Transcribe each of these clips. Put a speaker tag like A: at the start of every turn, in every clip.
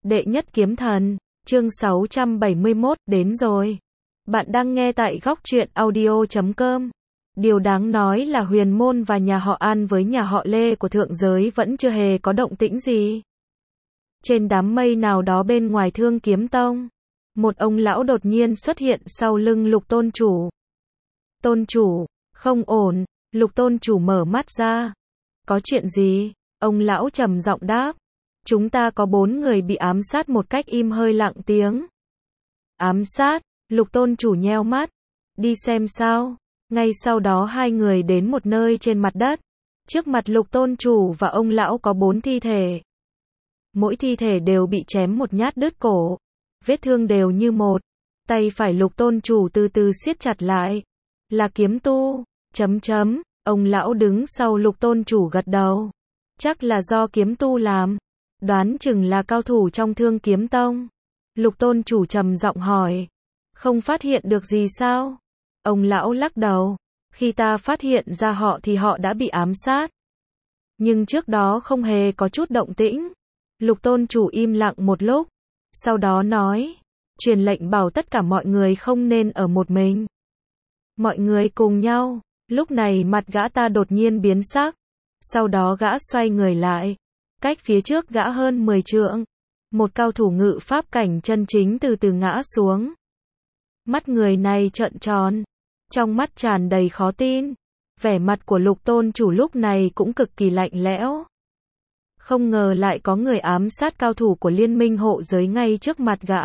A: Đệ nhất kiếm thần, chương 671, đến rồi. Bạn đang nghe tại góc truyện audio.com. Điều đáng nói là Huyền Môn và nhà họ An với nhà họ Lê của thượng giới vẫn chưa hề có động tĩnh gì. Trên đám mây nào đó bên ngoài Thương Kiếm Tông, một ông lão đột nhiên xuất hiện sau lưng Lục tôn chủ. Tôn chủ, không ổn, Lục tôn chủ mở mắt ra. Có chuyện gì? Ông lão trầm giọng đáp. Chúng ta có 4 người bị ám sát một cách im hơi lặng tiếng. Ám sát? Lục tôn chủ nheo mắt. Đi xem sao. Ngay sau đó 2 người đến một nơi trên mặt đất. Trước mặt Lục tôn chủ và ông lão có 4 thi thể. Mỗi thi thể đều bị chém một nhát đứt cổ. Vết thương đều như một. Tay phải Lục tôn chủ từ từ siết chặt lại. Là kiếm tu. Ông lão đứng sau Lục tôn chủ gật đầu. Chắc là do kiếm tu làm. Đoán chừng là cao thủ trong Thương Kiếm Tông. Lục tôn chủ trầm giọng hỏi. Không phát hiện được gì sao? Ông lão lắc đầu. Khi ta phát hiện ra họ thì họ đã bị ám sát. Nhưng trước đó không hề có chút động tĩnh. Lục tôn chủ im lặng một lúc. Sau đó nói. Truyền lệnh bảo tất cả mọi người không nên ở một mình. Mọi người cùng nhau. Lúc này mặt gã ta đột nhiên biến sắc. Sau đó gã xoay người lại. Cách phía trước gã hơn 10 trượng. Một cao thủ ngự pháp cảnh chân chính từ từ ngã xuống. Mắt người này trợn tròn. Trong mắt tràn đầy khó tin. Vẻ mặt của Lục tôn chủ lúc này cũng cực kỳ lạnh lẽo. Không ngờ lại có người ám sát cao thủ của liên minh hộ giới ngay trước mặt gã.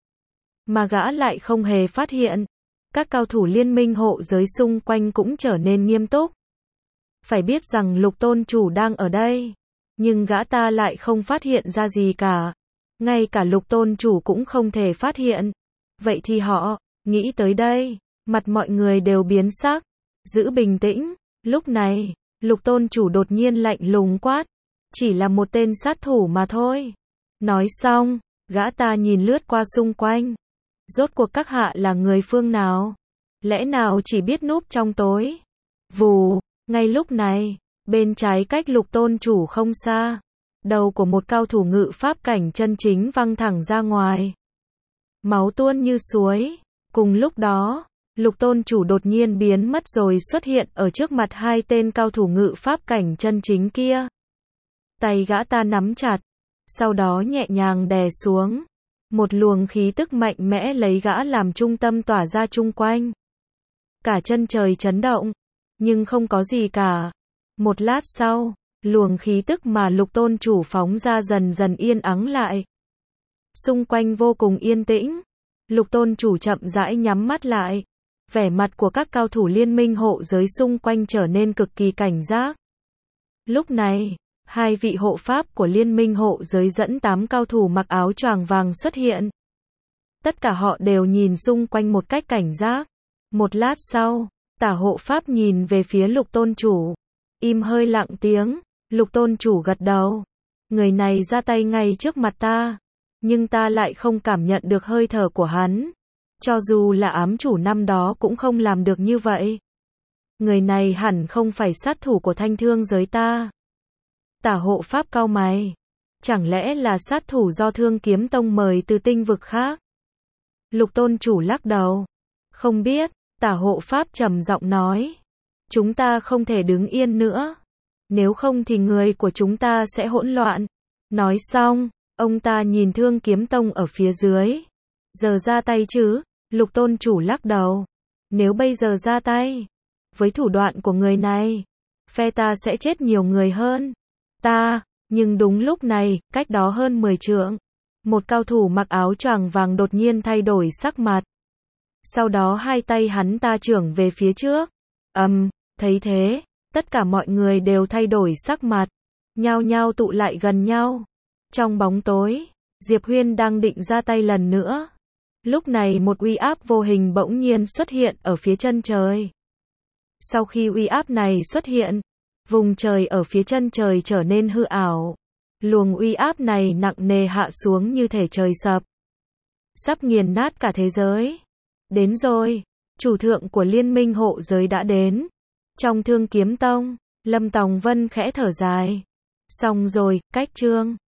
A: Mà gã lại không hề phát hiện. Các cao thủ liên minh hộ giới xung quanh cũng trở nên nghiêm túc. Phải biết rằng Lục tôn chủ đang ở đây. Nhưng gã ta lại không phát hiện ra gì cả. Ngay cả Lục tôn chủ cũng không thể phát hiện. Vậy thì họ, nghĩ tới đây, mặt mọi người đều biến sắc. Giữ bình tĩnh. Lúc này, Lục tôn chủ đột nhiên lạnh lùng quát. Chỉ là một tên sát thủ mà thôi. Nói xong, gã ta nhìn lướt qua xung quanh. Rốt cuộc các hạ là người phương nào? Lẽ nào chỉ biết núp trong tối? Vù, ngay lúc này, bên trái cách Lục tôn chủ không xa, đầu của một cao thủ ngự pháp cảnh chân chính văng thẳng ra ngoài. Máu tuôn như suối. Cùng lúc đó, Lục tôn chủ đột nhiên biến mất rồi xuất hiện ở trước mặt 2 tên cao thủ ngự pháp cảnh chân chính kia. Tay gã ta nắm chặt, sau đó nhẹ nhàng đè xuống. Một luồng khí tức mạnh mẽ lấy gã làm trung tâm tỏa ra chung quanh. Cả chân trời chấn động, nhưng không có gì cả. Một lát sau, luồng khí tức mà Lục tôn chủ phóng ra dần dần yên ắng lại. Xung quanh vô cùng yên tĩnh. Lục tôn chủ chậm rãi nhắm mắt lại. Vẻ mặt của các cao thủ liên minh hộ giới xung quanh trở nên cực kỳ cảnh giác. Lúc này, 2 vị hộ pháp của liên minh hộ giới dẫn 8 cao thủ mặc áo choàng vàng xuất hiện. Tất cả họ đều nhìn xung quanh một cách cảnh giác. Một lát sau, Tả hộ pháp nhìn về phía Lục tôn chủ. Im hơi lặng tiếng. Lục tôn chủ gật đầu. Người này ra tay ngay trước mặt ta. Nhưng ta lại không cảm nhận được hơi thở của hắn. Cho dù là ám chủ năm đó cũng không làm được như vậy. Người này hẳn không phải sát thủ của Thanh Thương giới ta. Tả hộ pháp cau mày. Chẳng lẽ là sát thủ do Thương Kiếm Tông mời từ tinh vực khác? Lục tôn chủ lắc đầu. Không biết. Tả hộ pháp trầm giọng nói. Chúng ta không thể đứng yên nữa. Nếu không thì người của chúng ta sẽ hỗn loạn. Nói xong, ông ta nhìn Thương Kiếm Tông ở phía dưới. Giờ ra tay chứ? Lục tôn chủ lắc đầu. Nếu bây giờ ra tay, với thủ đoạn của người này, phe ta sẽ chết nhiều người hơn. Nhưng đúng lúc này, cách đó hơn 10 trượng, một cao thủ mặc áo choàng vàng đột nhiên thay đổi sắc mặt. Sau đó 2 tay hắn ta chưởng về phía trước. Thấy thế, tất cả mọi người đều thay đổi sắc mặt, nhao nhao tụ lại gần nhau. Trong bóng tối, Diệp Huyên đang định ra tay lần nữa. Lúc này một uy áp vô hình bỗng nhiên xuất hiện ở phía chân trời. Sau khi uy áp này xuất hiện, vùng trời ở phía chân trời trở nên hư ảo. Luồng uy áp này nặng nề hạ xuống như thể trời sập. Sắp nghiền nát cả thế giới. Đến rồi, chủ thượng của liên minh hộ giới đã đến. Trong Thương Kiếm Tông, Lâm Tòng Vân khẽ thở dài. Xong rồi, cách chương.